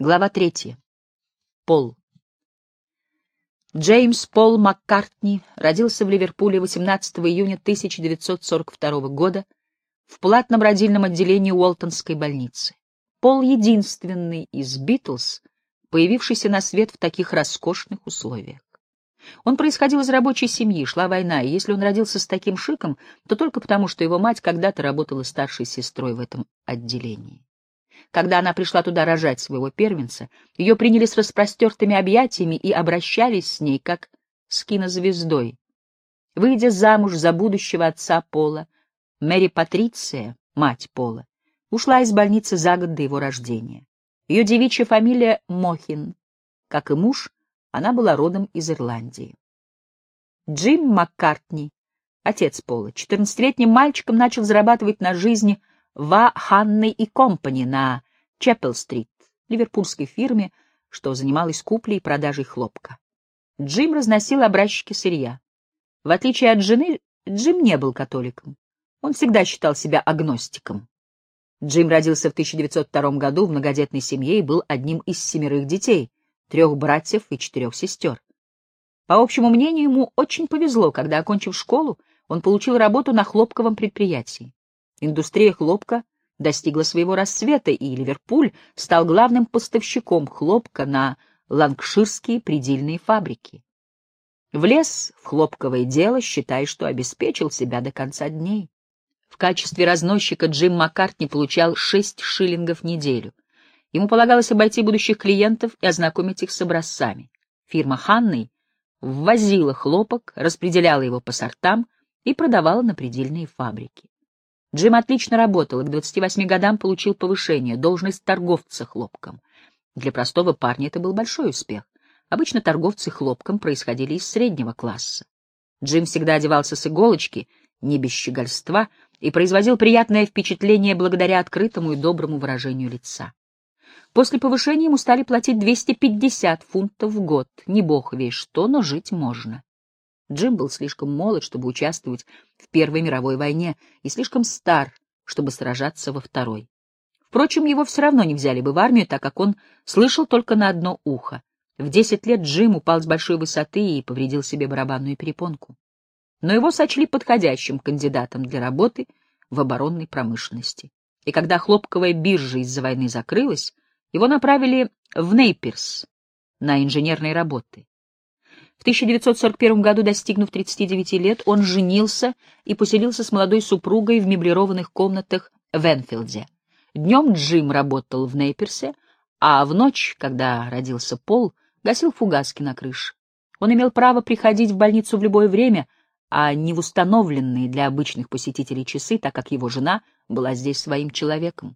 Глава 3. Пол. Джеймс Пол Маккартни родился в Ливерпуле 18 июня 1942 года в платном родильном отделении Уолтонской больницы. Пол — единственный из Битлз, появившийся на свет в таких роскошных условиях. Он происходил из рабочей семьи, шла война, и если он родился с таким шиком, то только потому, что его мать когда-то работала старшей сестрой в этом отделении. Когда она пришла туда рожать своего первенца, ее приняли с распростертыми объятиями и обращались с ней, как с кинозвездой. Выйдя замуж за будущего отца Пола, Мэри Патриция, мать Пола, ушла из больницы за год до его рождения. Ее девичья фамилия Мохин. Как и муж, она была родом из Ирландии. Джим Маккартни, отец Пола, 14-летним мальчиком начал зарабатывать на жизнь в Ханной и Компани на Чеппел-стрит, ливерпульской фирме, что занималась куплей и продажей хлопка. Джим разносил образчики сырья. В отличие от жены, Джим не был католиком. Он всегда считал себя агностиком. Джим родился в 1902 году в многодетной семье и был одним из 7 детей, 3 братьев и 4 сестер. По общему мнению, ему очень повезло, когда, окончив школу, он получил работу на хлопковом предприятии. Индустрия хлопка достигла своего расцвета, и Ливерпуль стал главным поставщиком хлопка на ланкширские предельные фабрики. Влез в хлопковое дело, считая, что обеспечил себя до конца дней. В качестве разносчика Джим Маккартни получал 6 шиллингов в неделю. Ему полагалось обойти будущих клиентов и ознакомить их с образцами. Фирма Ханной ввозила хлопок, распределяла его по сортам и продавала на предельные фабрики. Джим отлично работал и к 28 годам получил повышение, должность торговца хлопком. Для простого парня это был большой успех. Обычно торговцы хлопком происходили из среднего класса. Джим всегда одевался с иголочки, не без щегольства, и производил приятное впечатление благодаря открытому и доброму выражению лица. После повышения ему стали платить 250 фунтов в год. Не бог весть что, но жить можно. Джим был слишком молод, чтобы участвовать в Первой мировой войне, и слишком стар, чтобы сражаться во Второй. Впрочем, его все равно не взяли бы в армию, так как он слышал только на одно ухо. В 10 лет Джим упал с большой высоты и повредил себе барабанную перепонку. Но его сочли подходящим кандидатом для работы в оборонной промышленности. И когда хлопковая биржа из-за войны закрылась, его направили в Нейперс на инженерные работы. В 1941 году, достигнув 39 лет, он женился и поселился с молодой супругой в меблированных комнатах в Энфилде. Днем Джим работал в Нейперсе, а в ночь, когда родился Пол, гасил фугаски на крыше. Он имел право приходить в больницу в любое время, а не в установленные для обычных посетителей часы, так как его жена была здесь своим человеком.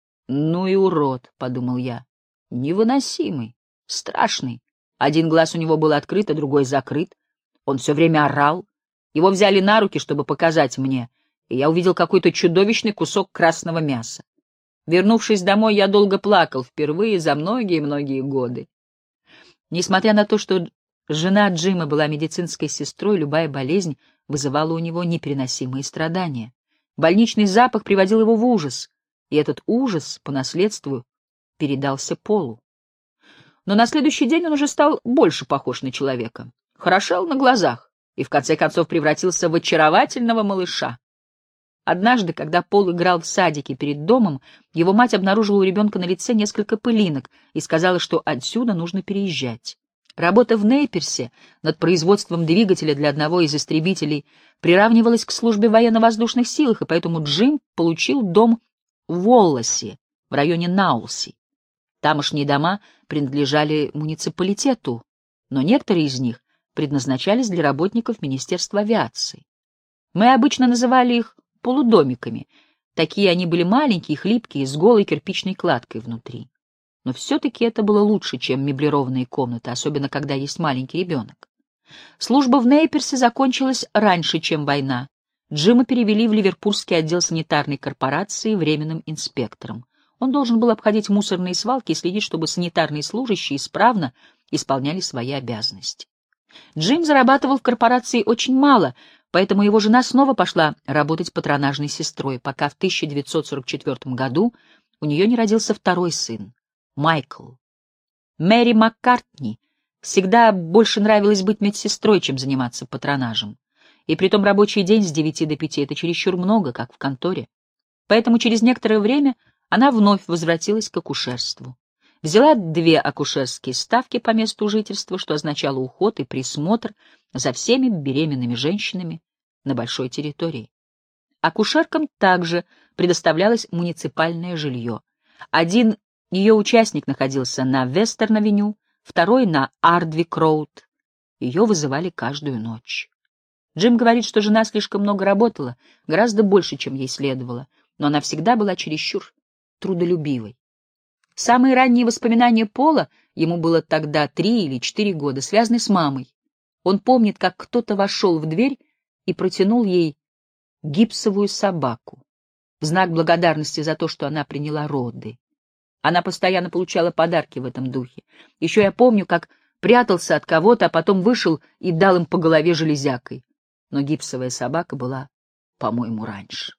«Ну и урод», — подумал я, — «невыносимый, страшный. Один глаз у него был открыт, а другой закрыт. Он все время орал. Его взяли на руки, чтобы показать мне, и я увидел какой-то чудовищный кусок красного мяса. Вернувшись домой, я долго плакал, впервые за многие-многие годы». Несмотря на то, что жена Джима была медицинской сестрой, любая болезнь вызывала у него непереносимые страдания. Больничный запах приводил его в ужас, и этот ужас по наследству передался Полу. Но на следующий день он уже стал больше похож на человека, хорошел на глазах и в конце концов превратился в очаровательного малыша. Однажды, когда Пол играл в садике перед домом, его мать обнаружила у ребенка на лице несколько пылинок и сказала, что отсюда нужно переезжать. Работа в Нейперсе над производством двигателя для одного из истребителей приравнивалась к службе в военно-воздушных силах, и поэтому Джим получил дом в Уолласе, в районе Наулси. Тамошние дома принадлежали муниципалитету, но некоторые из них предназначались для работников Министерства авиации. Мы обычно называли их полудомиками. Такие они были маленькие, хлипкие, с голой кирпичной кладкой внутри. Но все-таки это было лучше, чем меблированные комнаты, особенно когда есть маленький ребенок. Служба в Нейперсе закончилась раньше, чем война. Джима перевели в Ливерпульский отдел санитарной корпорации временным инспектором. Он должен был обходить мусорные свалки и следить, чтобы санитарные служащие исправно исполняли свои обязанности. Джим зарабатывал в корпорации очень мало, поэтому его жена снова пошла работать патронажной сестрой, пока в 1944 году у нее не родился второй сын, Майкл, Мэри Маккартни всегда больше нравилось быть медсестрой, чем заниматься патронажем. И притом рабочий день с 9 до 5 — это чересчур много, как в конторе. Поэтому через некоторое время она вновь возвратилась к акушерству. Взяла 2 акушерские ставки по месту жительства, что означало уход и присмотр за всеми беременными женщинами на большой территории. Акушеркам также предоставлялось муниципальное жилье. Один ее участник находился на Вестерн-авеню, второй — на Ардвик-роуд. Ее вызывали каждую ночь. Джим говорит, что жена слишком много работала, гораздо больше, чем ей следовало, но она всегда была чересчур трудолюбивой. Самые ранние воспоминания Пола, ему было тогда 3 или 4 года, связаны с мамой. Он помнит, как кто-то вошел в дверь и протянул ей гипсовую собаку в знак благодарности за то, что она приняла роды. Она постоянно получала подарки в этом духе. Еще я помню, как прятался от кого-то, а потом вышел и дал им по голове железякой. Но гипсовая собака была, по-моему, раньше.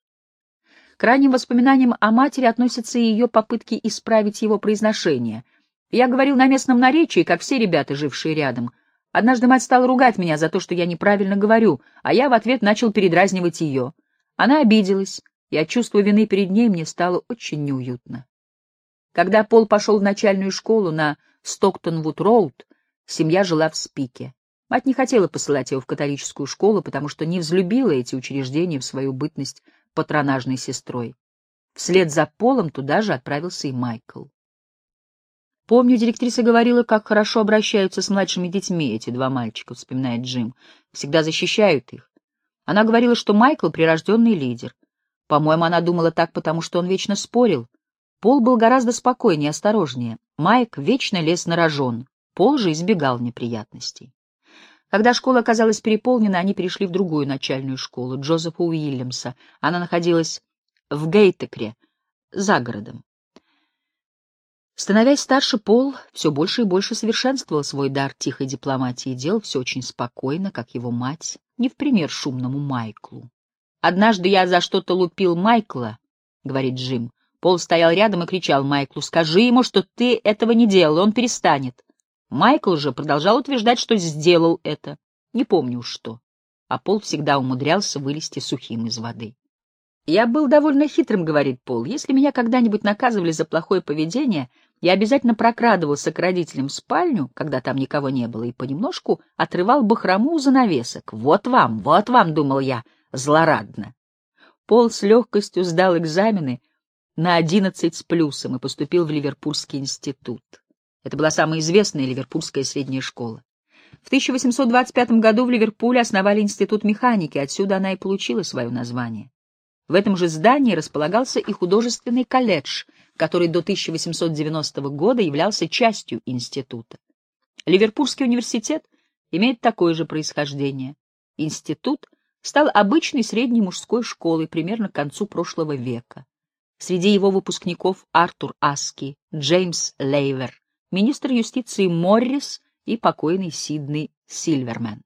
К ранним воспоминаниям о матери относятся и ее попытки исправить его произношение. Я говорил на местном наречии, как все ребята, жившие рядом. Однажды мать стала ругать меня за то, что я неправильно говорю, а я в ответ начал передразнивать ее. Она обиделась, и от чувства вины перед ней мне стало очень неуютно. Когда Пол пошел в начальную школу на Стоктон-Вуд-роуд, семья жила в Спике. Мать не хотела посылать его в католическую школу, потому что не взлюбила эти учреждения в свою бытность патронажной сестрой. Вслед за Полом туда же отправился и Майкл. Помню, директриса говорила, как хорошо обращаются с младшими детьми эти 2 мальчика, вспоминает Джим. Всегда защищают их. Она говорила, что Майкл — прирожденный лидер. По-моему, она думала так, потому что он вечно спорил. Пол был гораздо спокойнее и осторожнее. Майк вечно лез на рожон. Пол же избегал неприятностей. Когда школа оказалась переполнена, они перешли в другую начальную школу, Джозефа Уильямса. Она находилась в Гейтекре, за городом. Становясь старше, Пол все больше и больше совершенствовал свой дар тихой дипломатии и делал все очень спокойно, как его мать, не в пример шумному Майклу. «Однажды я за что-то лупил Майкла», — говорит Джим. Пол стоял рядом и кричал Майклу: «Скажи ему, что ты этого не делал, он перестанет». Майкл же продолжал утверждать, что сделал это. Не помню уж что. А Пол всегда умудрялся вылезти сухим из воды. «Я был довольно хитрым», — говорит Пол. «Если меня когда-нибудь наказывали за плохое поведение, я обязательно прокрадывался к родителям в спальню, когда там никого не было, и понемножку отрывал бахрому у занавесок. Вот вам, — думал я, злорадно». Пол с легкостью сдал экзамены на 11 с плюсом и поступил в Ливерпульский институт. Это была самая известная ливерпульская средняя школа. В 1825 году в Ливерпуле основали институт механики, отсюда она и получила свое название. В этом же здании располагался и художественный колледж, который до 1890 года являлся частью института. Ливерпульский университет имеет такое же происхождение. Институт стал обычной средней мужской школой примерно к концу прошлого века. Среди его выпускников Артур Аски, Джеймс Лейвер, министр юстиции Моррис и покойный Сидней Сильвермен.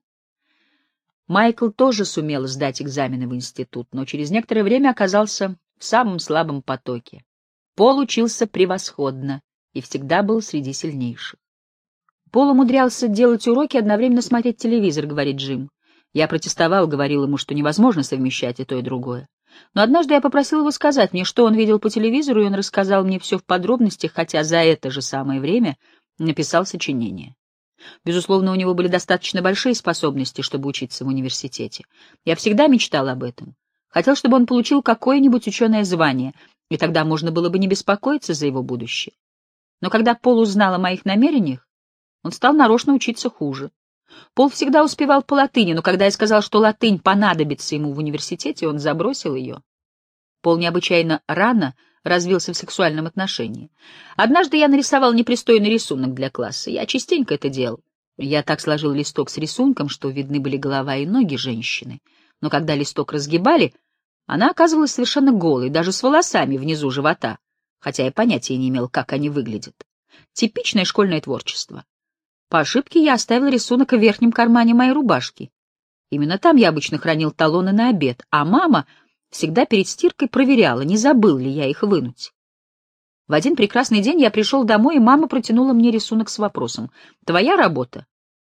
Майкл тоже сумел сдать экзамены в институт, но через некоторое время оказался в самом слабом потоке. Пол учился превосходно и всегда был среди сильнейших. Пол умудрялся делать уроки и одновременно смотреть телевизор, говорит Джим. Я протестовал, говорил ему, что невозможно совмещать и то, и другое. Но однажды я попросил его сказать мне, что он видел по телевизору, и он рассказал мне все в подробностях, хотя за это же самое время написал сочинение. Безусловно, у него были достаточно большие способности, чтобы учиться в университете. Я всегда мечтал об этом. Хотел, чтобы он получил какое-нибудь ученое звание, и тогда можно было бы не беспокоиться за его будущее. Но когда Пол узнал о моих намерениях, он стал нарочно учиться хуже. Пол всегда успевал по латыни, но когда я сказал, что латынь понадобится ему в университете, он забросил ее. Пол необычайно рано развился в сексуальном отношении. Однажды я нарисовал непристойный рисунок для класса. Я частенько это делал. Я так сложил листок с рисунком, что видны были голова и ноги женщины. Но когда листок разгибали, она оказывалась совершенно голой, даже с волосами внизу живота, хотя я понятия не имел, как они выглядят. Типичное школьное творчество. По ошибке я оставил рисунок в верхнем кармане моей рубашки. Именно там я обычно хранил талоны на обед, а мама всегда перед стиркой проверяла, не забыл ли я их вынуть. В один прекрасный день я пришел домой, и мама протянула мне рисунок с вопросом: «Твоя работа?»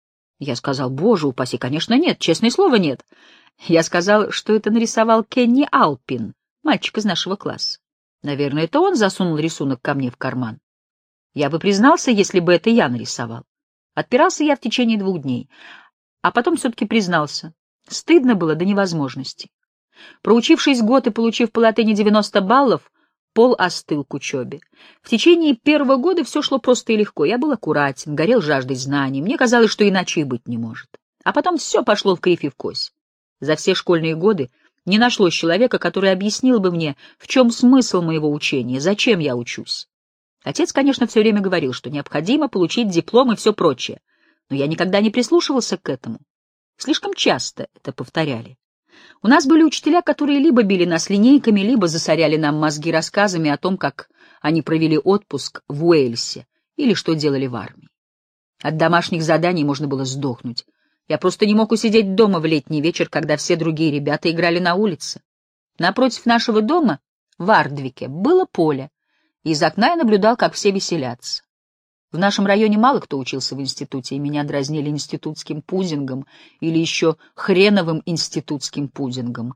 Я сказал: «Боже упаси, конечно, нет, честное слово, нет». Я сказал, что это нарисовал Кенни Алпин, мальчик из нашего класса. Наверное, это он засунул рисунок ко мне в карман. Я бы признался, если бы это я нарисовал. Отпирался я в течение 2 дней, а потом все-таки признался. Стыдно было до невозможности. Проучившись год и получив по латыни 90 баллов, Пол остыл к учебе. В течение первого года все шло просто и легко. Я был аккуратен, горел жаждой знаний. Мне казалось, что иначе и быть не может. А потом все пошло в кривь и в кось. За все школьные годы не нашлось человека, который объяснил бы мне, в чем смысл моего учения, зачем я учусь. Отец, конечно, все время говорил, что необходимо получить диплом и все прочее, но я никогда не прислушивался к этому. Слишком часто это повторяли. У нас были учителя, которые либо били нас линейками, либо засоряли нам мозги рассказами о том, как они провели отпуск в Уэльсе или что делали в армии. От домашних заданий можно было сдохнуть. Я просто не мог усидеть дома в летний вечер, когда все другие ребята играли на улице. Напротив нашего дома, в Ардвике, было поле. Из окна я наблюдал, как все веселятся. В нашем районе мало кто учился в институте, и меня дразнили институтским пудингом или еще хреновым институтским пудингом.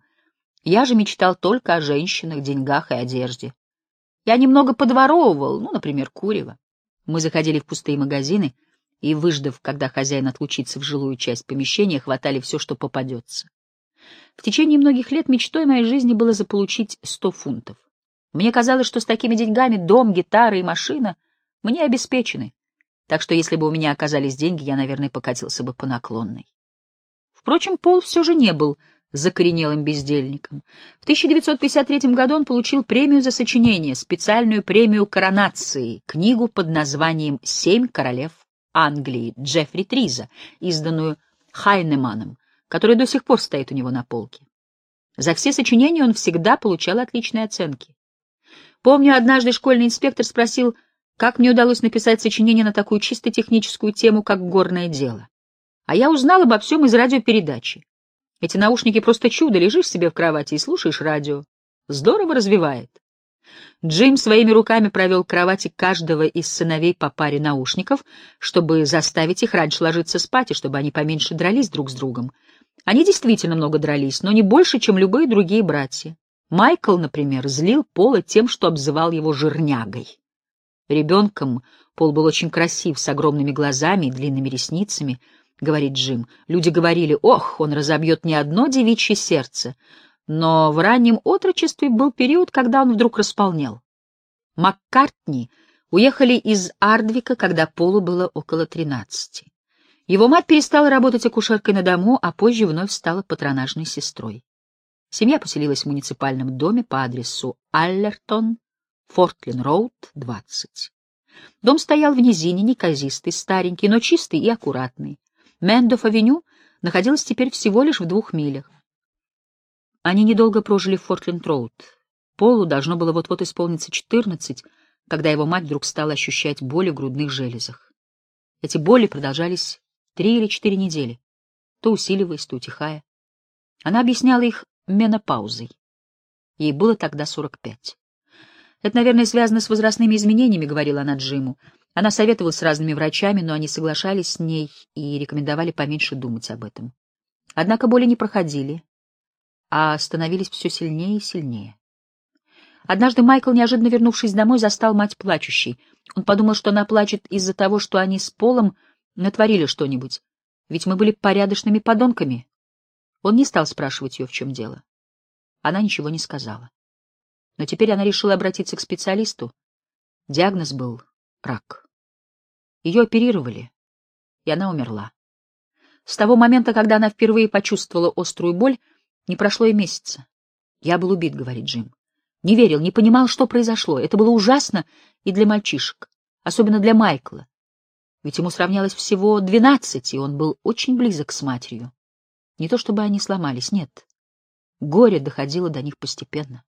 Я же мечтал только о женщинах, деньгах и одежде. Я немного подворовывал, например, курево. Мы заходили в пустые магазины и, выждав, когда хозяин отлучится в жилую часть помещения, хватали все, что попадется. В течение многих лет мечтой моей жизни было заполучить 100 фунтов. Мне казалось, что с такими деньгами дом, гитара и машина мне обеспечены, так что если бы у меня оказались деньги, я, наверное, покатился бы по наклонной. Впрочем, Пол все же не был закоренелым бездельником. В 1953 году он получил премию за сочинение, специальную премию коронации, книгу под названием «7 королев Англии» Джеффри Триза, изданную Хайнеманом, которая до сих пор стоит у него на полке. За все сочинения он всегда получал отличные оценки. Помню, однажды школьный инспектор спросил, как мне удалось написать сочинение на такую чисто техническую тему, как горное дело. А я узнал обо всем из радиопередачи. Эти наушники просто чудо, лежишь себе в кровати и слушаешь радио. Здорово развивает. Джим своими руками провел к кровати каждого из сыновей по паре наушников, чтобы заставить их раньше ложиться спать, и чтобы они поменьше дрались друг с другом. Они действительно много дрались, но не больше, чем любые другие братья. Майкл, например, злил Пола тем, что обзывал его жирнягой. Ребенком Пол был очень красив, с огромными глазами и длинными ресницами, говорит Джим. Люди говорили: «Ох, он разобьет не одно девичье сердце». Но в раннем отрочестве был период, когда он вдруг располнел. Маккартни уехали из Ардвика, когда Полу было около 13. Его мать перестала работать акушеркой на дому, а позже вновь стала патронажной сестрой. Семья поселилась в муниципальном доме по адресу Аллертон, Фортлин-Роуд, 20. Дом стоял в низине, неказистый, старенький, но чистый и аккуратный. Мэндоф-авеню находилась теперь всего лишь в 2 милях. Они недолго прожили в Фортленд-Роуд. Полу должно было вот-вот исполниться 14, когда его мать вдруг стала ощущать боли в грудных железах. Эти боли продолжались 3 или 4 недели, то усиливаясь, то утихая. Она объясняла их менопаузой. Ей было тогда 45. «Это, наверное, связано с возрастными изменениями», — говорила она Джиму. Она советовалась с разными врачами, но они соглашались с ней и рекомендовали поменьше думать об этом. Однако боли не проходили, а становились все сильнее и сильнее. Однажды Майкл, неожиданно вернувшись домой, застал мать плачущей. Он подумал, что она плачет из-за того, что они с Полом натворили что-нибудь, ведь мы были порядочными подонками. Он не стал спрашивать ее, в чем дело. Она ничего не сказала. Но теперь она решила обратиться к специалисту. Диагноз был рак. Ее оперировали, и она умерла. С того момента, когда она впервые почувствовала острую боль, не прошло и месяца. «Я был убит», — говорит Джим. Не верил, не понимал, что произошло. Это было ужасно и для мальчишек, особенно для Майкла. Ведь ему сравнялось всего 12, и он был очень близок с матерью. Не то чтобы они сломались, нет. Горе доходило до них постепенно.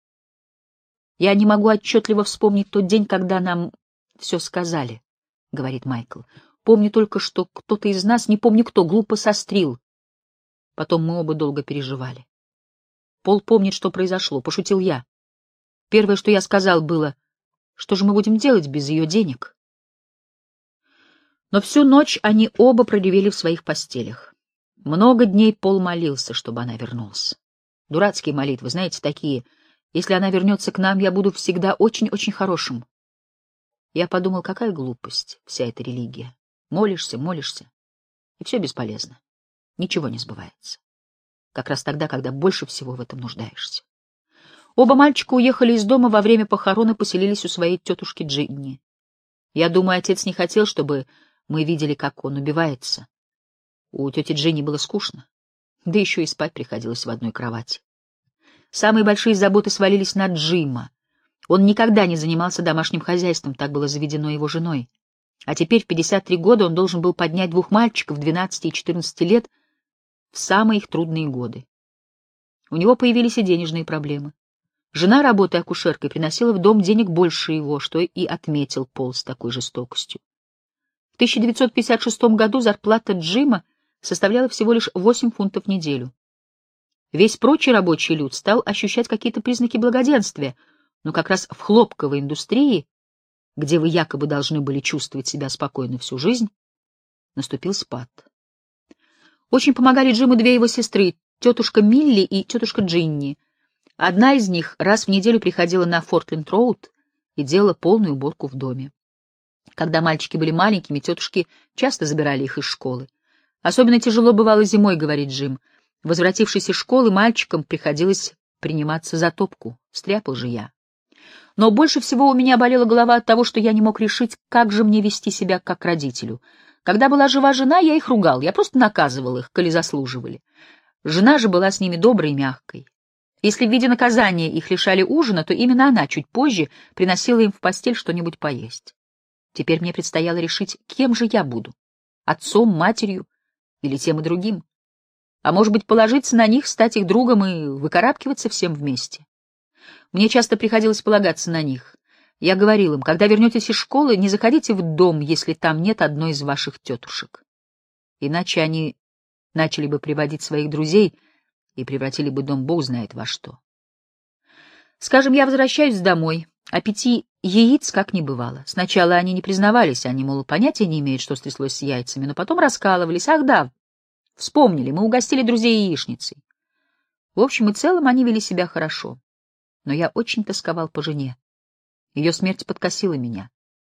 «Я не могу отчетливо вспомнить тот день, когда нам все сказали», — говорит Майкл. «Помню только, что кто-то из нас, не помню кто, глупо сострил. Потом мы оба долго переживали. Пол помнит, что произошло. Пошутил я. Первое, что я сказал, было: Что же мы будем делать без ее денег? Но всю ночь они оба проревели в своих постелях. Много дней Пол молился, чтобы она вернулась. Дурацкие молитвы, знаете, такие: «Если она вернется к нам, я буду всегда очень-очень хорошим». Я подумал, какая глупость вся эта религия. Молишься, молишься, и все бесполезно. Ничего не сбывается. Как раз тогда, когда больше всего в этом нуждаешься. Оба мальчика уехали из дома во время похорон и поселились у своей тетушки Джинни. Я думаю, отец не хотел, чтобы мы видели, как он убивается. У тети Джинни было скучно, да еще и спать приходилось в одной кровати. Самые большие заботы свалились на Джима. Он никогда не занимался домашним хозяйством, так было заведено его женой. А теперь в 53 года он должен был поднять двух мальчиков 12 и 14 лет в самые их трудные годы. У него появились и денежные проблемы. Жена, работая акушеркой, приносила в дом денег больше его, что и отметил Пол с такой жестокостью. В 1956 году зарплата Джима составляла всего лишь 8 фунтов в неделю. Весь прочий рабочий люд стал ощущать какие-то признаки благоденствия, но как раз в хлопковой индустрии, где вы якобы должны были чувствовать себя спокойно всю жизнь, наступил спад. Очень помогали Джиму две его сестры, тетушка Милли и тетушка Джинни. Одна из них раз в неделю приходила на Фортленд-роуд и делала полную уборку в доме. Когда мальчики были маленькими, тетушки часто забирали их из школы. Особенно тяжело бывало зимой, говорит Джим. Возвратившись из школы, мальчикам приходилось приниматься за топку. Стряпал же я. Но больше всего у меня болела голова от того, что я не мог решить, как же мне вести себя как родителю. Когда была жива жена, я их ругал, я просто наказывал их, коли заслуживали. Жена же была с ними доброй и мягкой. Если в виде наказания их лишали ужина, то именно она чуть позже приносила им в постель что-нибудь поесть. Теперь мне предстояло решить, кем же я буду — отцом, матерью или тем и другим. А может быть, положиться на них, стать их другом и выкарабкиваться всем вместе. Мне часто приходилось полагаться на них. Я говорил им: когда вернетесь из школы, не заходите в дом, если там нет одной из ваших тетушек. Иначе они начали бы приводить своих друзей и превратили бы дом бог знает во что. Скажем, я возвращаюсь домой, а 5 яиц как не бывало. Сначала они не признавались, они, мол, понятия не имеют, что стряслось с яйцами, но потом раскалывались. Ах да, вспомнили, мы угостили друзей яичницей. В общем и целом они вели себя хорошо. Но я очень тосковал по жене. Ее смерть подкосила меня.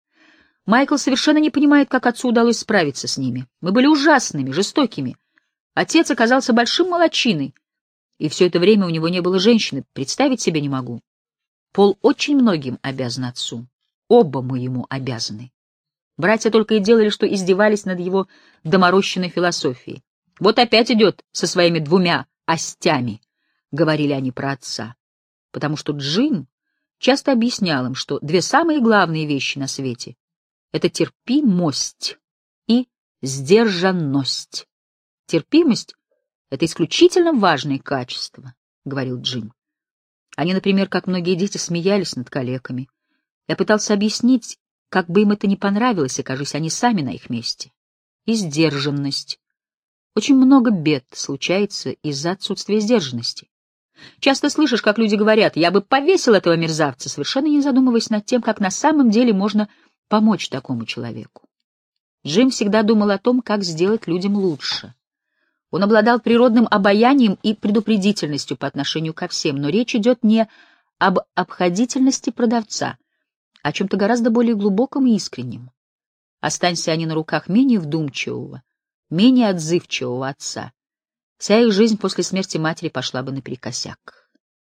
Майкл совершенно не понимает, как отцу удалось справиться с ними. Мы были ужасными, жестокими. Отец оказался большим молодчиной, и все это время у него не было женщины, представить себе не могу. Пол очень многим обязан отцу. Оба мы ему обязаны. Братья только и делали, что издевались над его доморощенной философией. «Вот опять идет со своими 2 остями», — говорили они про отца. Потому что Джим часто объяснял им, что 2 самые главные вещи на свете — это терпимость и сдержанность. Терпимость — это исключительно важные качества, — говорил Джим. Они, например, как многие дети, смеялись над калеками. Я пытался объяснить, как бы им это не понравилось, окажись они сами на их месте. И сдержанность. Очень много бед случается из-за отсутствия сдержанности. Часто слышишь, как люди говорят: «Я бы повесил этого мерзавца», совершенно не задумываясь над тем, как на самом деле можно помочь такому человеку. Джим всегда думал о том, как сделать людям лучше. Он обладал природным обаянием и предупредительностью по отношению ко всем, но речь идет не об обходительности продавца, а о чем-то гораздо более глубоком и искреннем. Останься они на руках менее вдумчивого, менее отзывчивого отца, вся их жизнь после смерти матери пошла бы наперекосяк.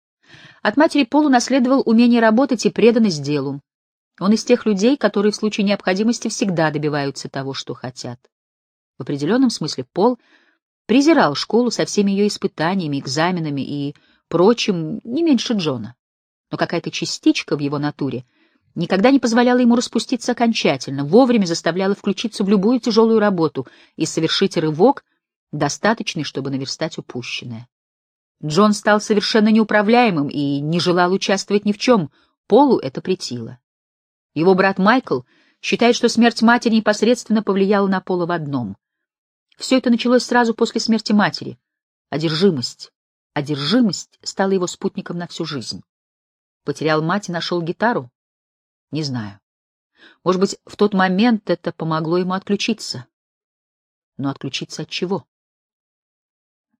От матери Пол унаследовал умение работать и преданность делу. Он из тех людей, которые в случае необходимости всегда добиваются того, что хотят. В определенном смысле Пол презирал школу со всеми ее испытаниями, экзаменами и прочим не меньше Джона. Но какая-то частичка в его натуре никогда не позволяла ему распуститься окончательно, вовремя заставляла включиться в любую тяжелую работу и совершить рывок, достаточный, чтобы наверстать упущенное. Джон стал совершенно неуправляемым и не желал участвовать ни в чем, Полу это претило. Его брат Майкл считает, что смерть матери непосредственно повлияла на Пола в одном. Все это началось сразу после смерти матери. Одержимость. Одержимость стала его спутником на всю жизнь. Потерял мать и нашел гитару. Не знаю. Может быть, в тот момент это помогло ему отключиться. Но отключиться от чего?